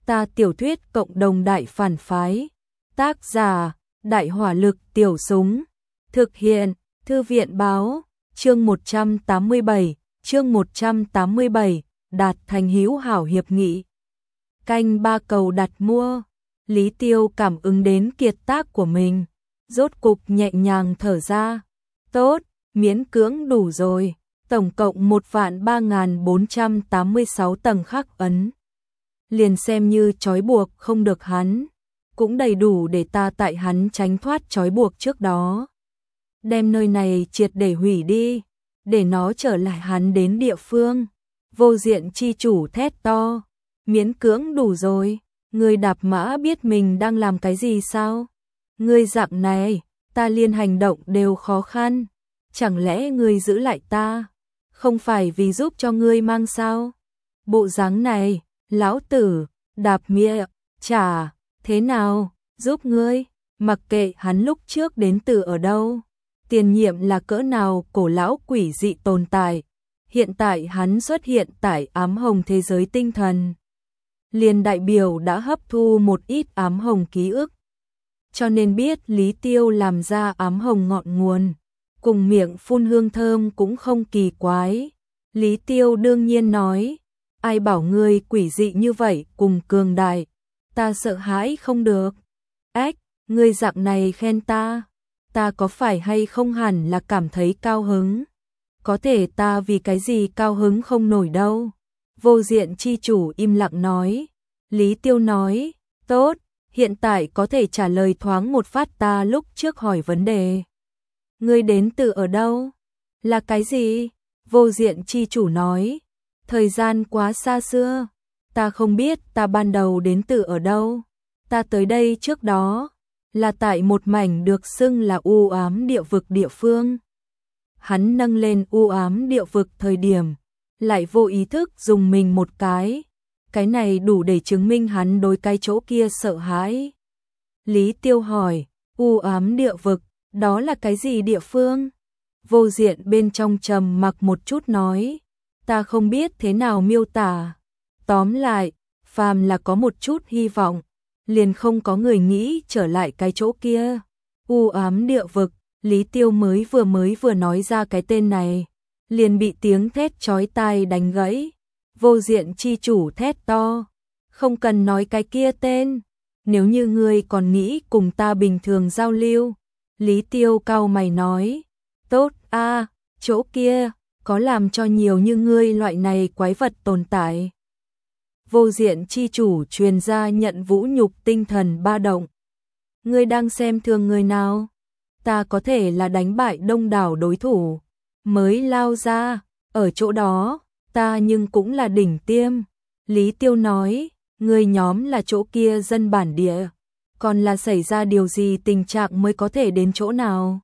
Ta tiểu thuyết cộng đồng đại phản phái. Tác giả, Đại hỏa lực tiểu súng. Thực hiện, Thư viện báo. Chương 187, đạt thành hữu hảo hiệp nghị. Canh ba cầu đặt mua. Lý Tiêu cảm ứng đến kiệt tác của mình, rốt cục nhẹ nhàng thở ra. Tốt, miễn cưỡng đủ rồi. Tổng cộng 1.3486 tầng khắc ấn. Liền xem như trói buộc không được hắn, cũng đầy đủ để ta tại hắn tránh thoát trói buộc trước đó. Đem nơi này triệt để hủy đi, để nó trở lại hắn đến địa phương. Vô diện chi chủ thét to, miễn cưỡng đủ rồi. Ngươi đạp mã biết mình đang làm cái gì sao? Ngươi dạng này, ta liên hành động đều khó khăn. Chẳng lẽ ngươi giữ lại ta, không phải vì giúp cho ngươi mang sao? Bộ dáng này, lão tử, đạp mịa, chả, thế nào, giúp ngươi, mặc kệ hắn lúc trước đến từ ở đâu, tiền nhiệm là cỡ nào cổ lão quỷ dị tồn tại. Hiện tại hắn xuất hiện tại ám hồng thế giới tinh thần, liền đại biểu đã hấp thu một ít ám hồng ký ức. Cho nên biết Lý Tiêu làm ra ám hồng ngọn nguồn, cùng miệng phun hương thơm cũng không kỳ quái. Lý Tiêu đương nhiên nói, ai bảo ngươi quỷ dị như vậy cùng cường đại, ta sợ hãi không được. Ếch, ngươi dạng này khen ta có phải hay không hẳn là cảm thấy cao hứng? Có thể ta vì cái gì cao hứng không nổi đâu. Vô diện chi chủ im lặng nói. Lý Tiêu nói, tốt, hiện tại có thể trả lời thoáng một phát ta lúc trước hỏi vấn đề. Ngươi đến từ ở đâu? Là cái gì? Vô diện chi chủ nói, thời gian quá xa xưa, ta không biết ta ban đầu đến từ ở đâu. Ta tới đây trước đó, là tại một mảnh được xưng là u ám địa vực địa phương. Hắn nâng lên u ám địa vực thời điểm, lại vô ý thức dùng mình một cái này đủ để chứng minh hắn đối cái chỗ kia sợ hãi. Lý Tiêu hỏi, u ám địa vực, đó là cái gì địa phương? Vô diện bên trong trầm mặc một chút nói, ta không biết thế nào miêu tả. Tóm lại, phàm là có một chút hy vọng, liền không có người nghĩ trở lại cái chỗ kia. U ám địa vực, Lý Tiêu mới vừa nói ra cái tên này, liền bị tiếng thét chói tai đánh gãy. Vô diện chi chủ thét to, không cần nói cái kia tên, nếu như ngươi còn nghĩ cùng ta bình thường giao lưu. Lý Tiêu cau mày nói, tốt a, chỗ kia có làm cho nhiều như ngươi loại này quái vật tồn tại. Vô diện chi chủ truyền ra nhận vũ nhục tinh thần ba động. Ngươi đang xem thường người nào? Ta có thể là đánh bại đông đảo đối thủ mới lao ra, ở chỗ đó, ta nhưng cũng là đỉnh tiêm. Lý Tiêu nói, ngươi nhóm là chỗ kia dân bản địa, còn là xảy ra điều gì tình trạng mới có thể đến chỗ nào?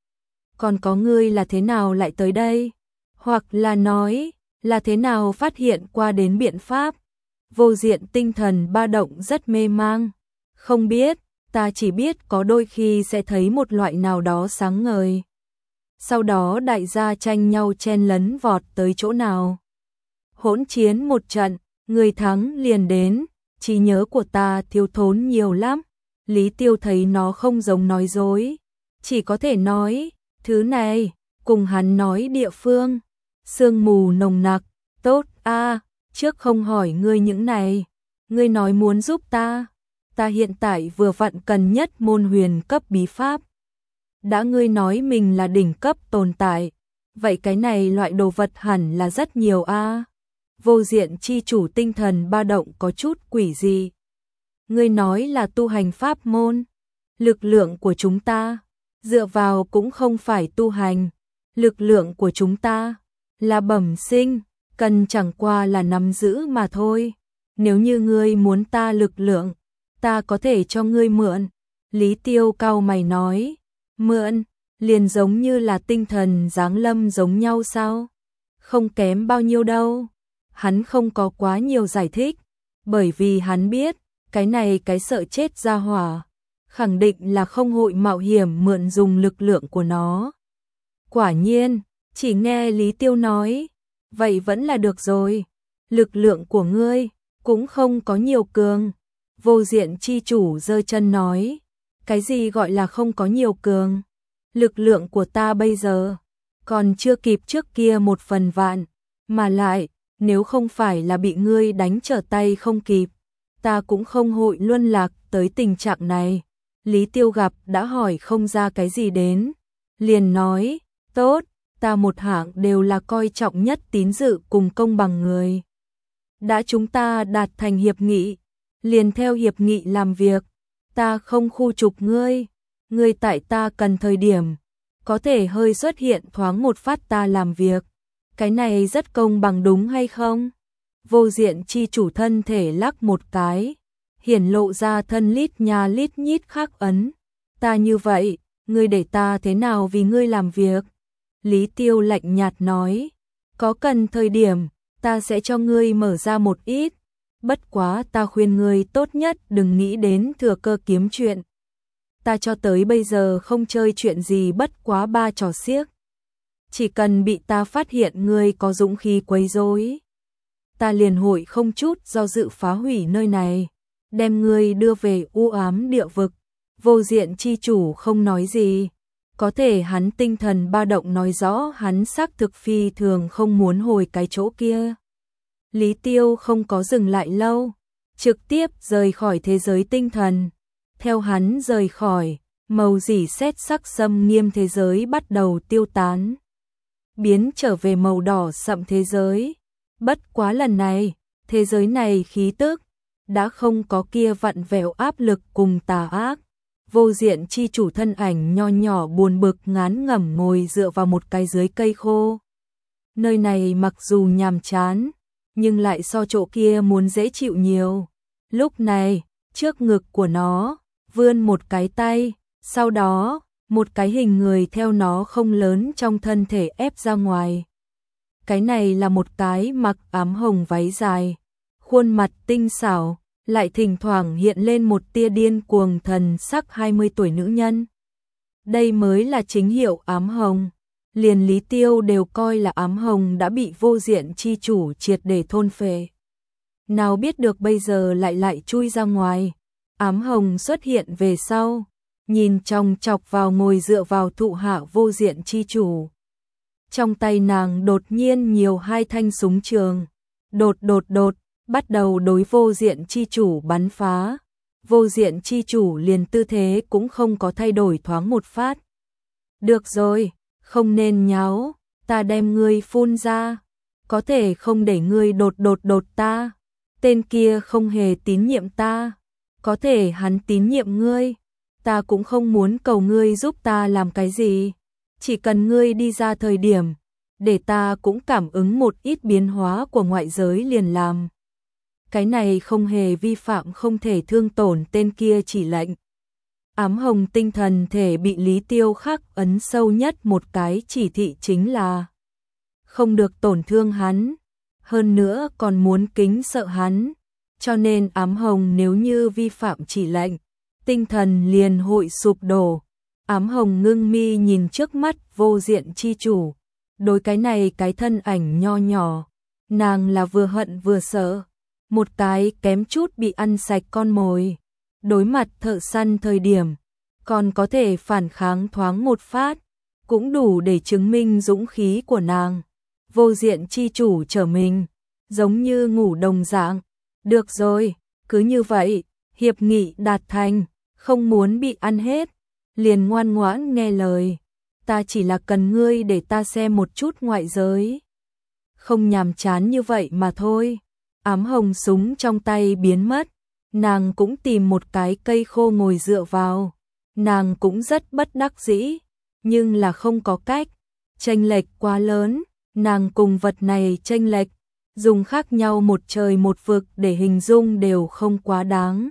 Còn có ngươi là thế nào lại tới đây? Hoặc là nói, là thế nào phát hiện qua đến biện pháp? Vô diện tinh thần ba động rất mê mang. Không biết, ta chỉ biết có đôi khi sẽ thấy một loại nào đó sáng ngời. Sau đó đại gia tranh nhau chen lấn vọt tới chỗ nào. Hỗn chiến một trận, người thắng liền đến, trí nhớ của ta thiếu thốn nhiều lắm. Lý Tiêu thấy nó không giống nói dối, chỉ có thể nói, thứ này, cùng hắn nói địa phương, sương mù nồng nặc, tốt a, trước không hỏi ngươi những này, ngươi nói muốn giúp ta hiện tại vừa vặn cần nhất môn huyền cấp bí pháp. Đã ngươi nói mình là đỉnh cấp tồn tại, vậy cái này loại đồ vật hẳn là rất nhiều a. Vô diện chi chủ tinh thần ba động có chút quỷ dị. Ngươi nói là tu hành pháp môn, lực lượng của chúng ta dựa vào cũng không phải tu hành, lực lượng của chúng ta là bẩm sinh, cần chẳng qua là nắm giữ mà thôi. Nếu như ngươi muốn ta lực lượng, ta có thể cho ngươi mượn. Lý Tiêu cau mày nói, mượn, liền giống như là tinh thần giáng lâm giống nhau sao? Không kém bao nhiêu đâu. Hắn không có quá nhiều giải thích, bởi vì hắn biết, cái này cái sợ chết ra hỏa, khẳng định là không hội mạo hiểm mượn dùng lực lượng của nó. Quả nhiên, chỉ nghe Lý Tiêu nói, vậy vẫn là được rồi, lực lượng của ngươi, cũng không có nhiều cường. Vô Diện chi chủ giơ chân nói, cái gì gọi là không có nhiều cường? Lực lượng của ta bây giờ còn chưa kịp trước kia 1/1000, mà lại, nếu không phải là bị ngươi đánh trở tay không kịp, ta cũng không hội luân lạc tới tình trạng này. Lý Tiêu gặp đã hỏi không ra cái gì đến, liền nói, tốt, ta một hạng đều là coi trọng nhất tín dự cùng công bằng người. Đã chúng ta đạt thành hiệp nghị, liền theo hiệp nghị làm việc, ta không khu trục ngươi, ngươi tại ta cần thời điểm, có thể hơi xuất hiện thoáng một phát ta làm việc, cái này rất công bằng đúng hay không? Vô Diện chi chủ thân thể lắc một cái, hiển lộ ra thân lít nha lít nhít khắc ấn, ta như vậy, ngươi để ta thế nào vì ngươi làm việc? Lý Tiêu lạnh nhạt nói, có cần thời điểm, ta sẽ cho ngươi mở ra một ít, bất quá ta khuyên ngươi tốt nhất đừng nghĩ đến thừa cơ kiếm chuyện. Ta cho tới bây giờ không chơi chuyện gì bất quá 3 trò xiếc. Chỉ cần bị ta phát hiện ngươi có dũng khí quấy rối, ta liền hội không chút do dự phá hủy nơi này, đem ngươi đưa về u ám địa vực. Vô Diện chi chủ không nói gì, có thể hắn tinh thần ba động nói rõ hắn xác thực phi thường không muốn hồi cái chỗ kia. Lý Tiêu không có dừng lại lâu, trực tiếp rời khỏi thế giới tinh thần. Theo hắn rời khỏi, màu rỉ sét sắc xâm nghiêm thế giới bắt đầu tiêu tán, biến trở về màu đỏ sậm thế giới. Bất quá lần này, thế giới này khí tức đã không có kia vặn vẹo áp lực cùng tà ác. Vô Diện chi chủ thân ảnh nho nhỏ buồn bực ngán ngẩm ngồi dựa vào một cái dưới cây khô. Nơi này mặc dù nhàm chán, nhưng lại so chỗ kia muốn dễ chịu nhiều. Lúc này, trước ngực của nó vươn một cái tay, sau đó, một cái hình người theo nó không lớn trong thân thể ép ra ngoài. Cái này là một cái mặc ám hồng váy dài, khuôn mặt tinh xảo, lại thỉnh thoảng hiện lên một tia điên cuồng thần sắc 20 tuổi nữ nhân. Đây mới là chính hiệu ám hồng. Liền Lý Tiêu đều coi là ám hồng đã bị Vô Diện chi chủ triệt để thôn phệ. Nào biết được bây giờ lại chui ra ngoài. Ám hồng xuất hiện về sau, nhìn chòng chọc vào ngồi dựa vào thụ hạ Vô Diện chi chủ. Trong tay nàng đột nhiên nhiều 2 thanh súng trường, đột, bắt đầu đối Vô Diện chi chủ bắn phá. Vô Diện chi chủ liền tư thế cũng không có thay đổi thoáng một phát. Được rồi, không nên nháo, ta đem ngươi phun ra, có thể không để ngươi đột ta. Tên kia không hề tín nhiệm ta, có thể hắn tín nhiệm ngươi, ta cũng không muốn cầu ngươi giúp ta làm cái gì, chỉ cần ngươi đi ra thời điểm, để ta cũng cảm ứng một ít biến hóa của ngoại giới liền làm. Cái này không hề vi phạm không thể thương tổn tên kia chỉ lệnh. Ám hồng tinh thần thể bị Lý Tiêu khắc ấn sâu nhất một cái chỉ thị chính là không được tổn thương hắn, hơn nữa còn muốn kính sợ hắn, cho nên ám hồng nếu như vi phạm chỉ lệnh, tinh thần liền hội sụp đổ. Ám hồng ngưng mi nhìn trước mắt Vô Diện chi chủ, đối cái này cái thân ảnh nho nhỏ, nàng là vừa hận vừa sợ, một cái kém chút bị ăn sạch con mồi. Đối mặt thợ săn thời điểm, còn có thể phản kháng thoáng một phát, cũng đủ để chứng minh dũng khí của nàng. Vô Diện chi chủ trở mình, giống như ngủ đồng dạng. Được rồi, cứ như vậy, hiệp nghị đạt thành, không muốn bị ăn hết, liền ngoan ngoãn nghe lời. Ta chỉ là cần ngươi để ta xem một chút ngoại giới. Không nhàm chán như vậy mà thôi. Ám hồng súng trong tay biến mất, nàng cũng tìm một cái cây khô ngồi dựa vào. Nàng cũng rất bất đắc dĩ, nhưng là không có cách, chênh lệch quá lớn, nàng cùng vật này chênh lệch, dùng khác nhau một trời một vực để hình dung đều không quá đáng.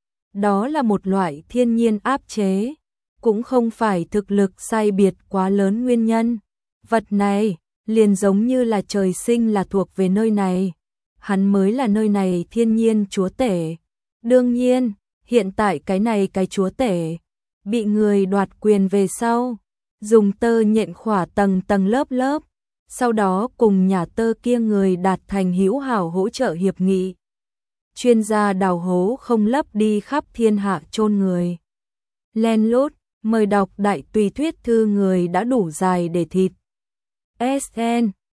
Đó là một loại thiên nhiên áp chế, cũng không phải thực lực sai biệt quá lớn nguyên nhân. Vật này, liền giống như là trời sinh là thuộc về nơi này, hắn mới là nơi này thiên nhiên chúa tể. Đương nhiên, hiện tại cái này cái chúa tể bị người đoạt quyền về sau, dùng tơ nhện khỏa tầng tầng lớp, sau đó cùng nhà tơ kia người đạt thành hữu hảo hỗ trợ hiệp nghị. chuyên gia đào hố không lấp đi khắp thiên hạ chôn người. Len lút, mời đọc đại tùy thuyết thư người đã đủ dài để thịt. SN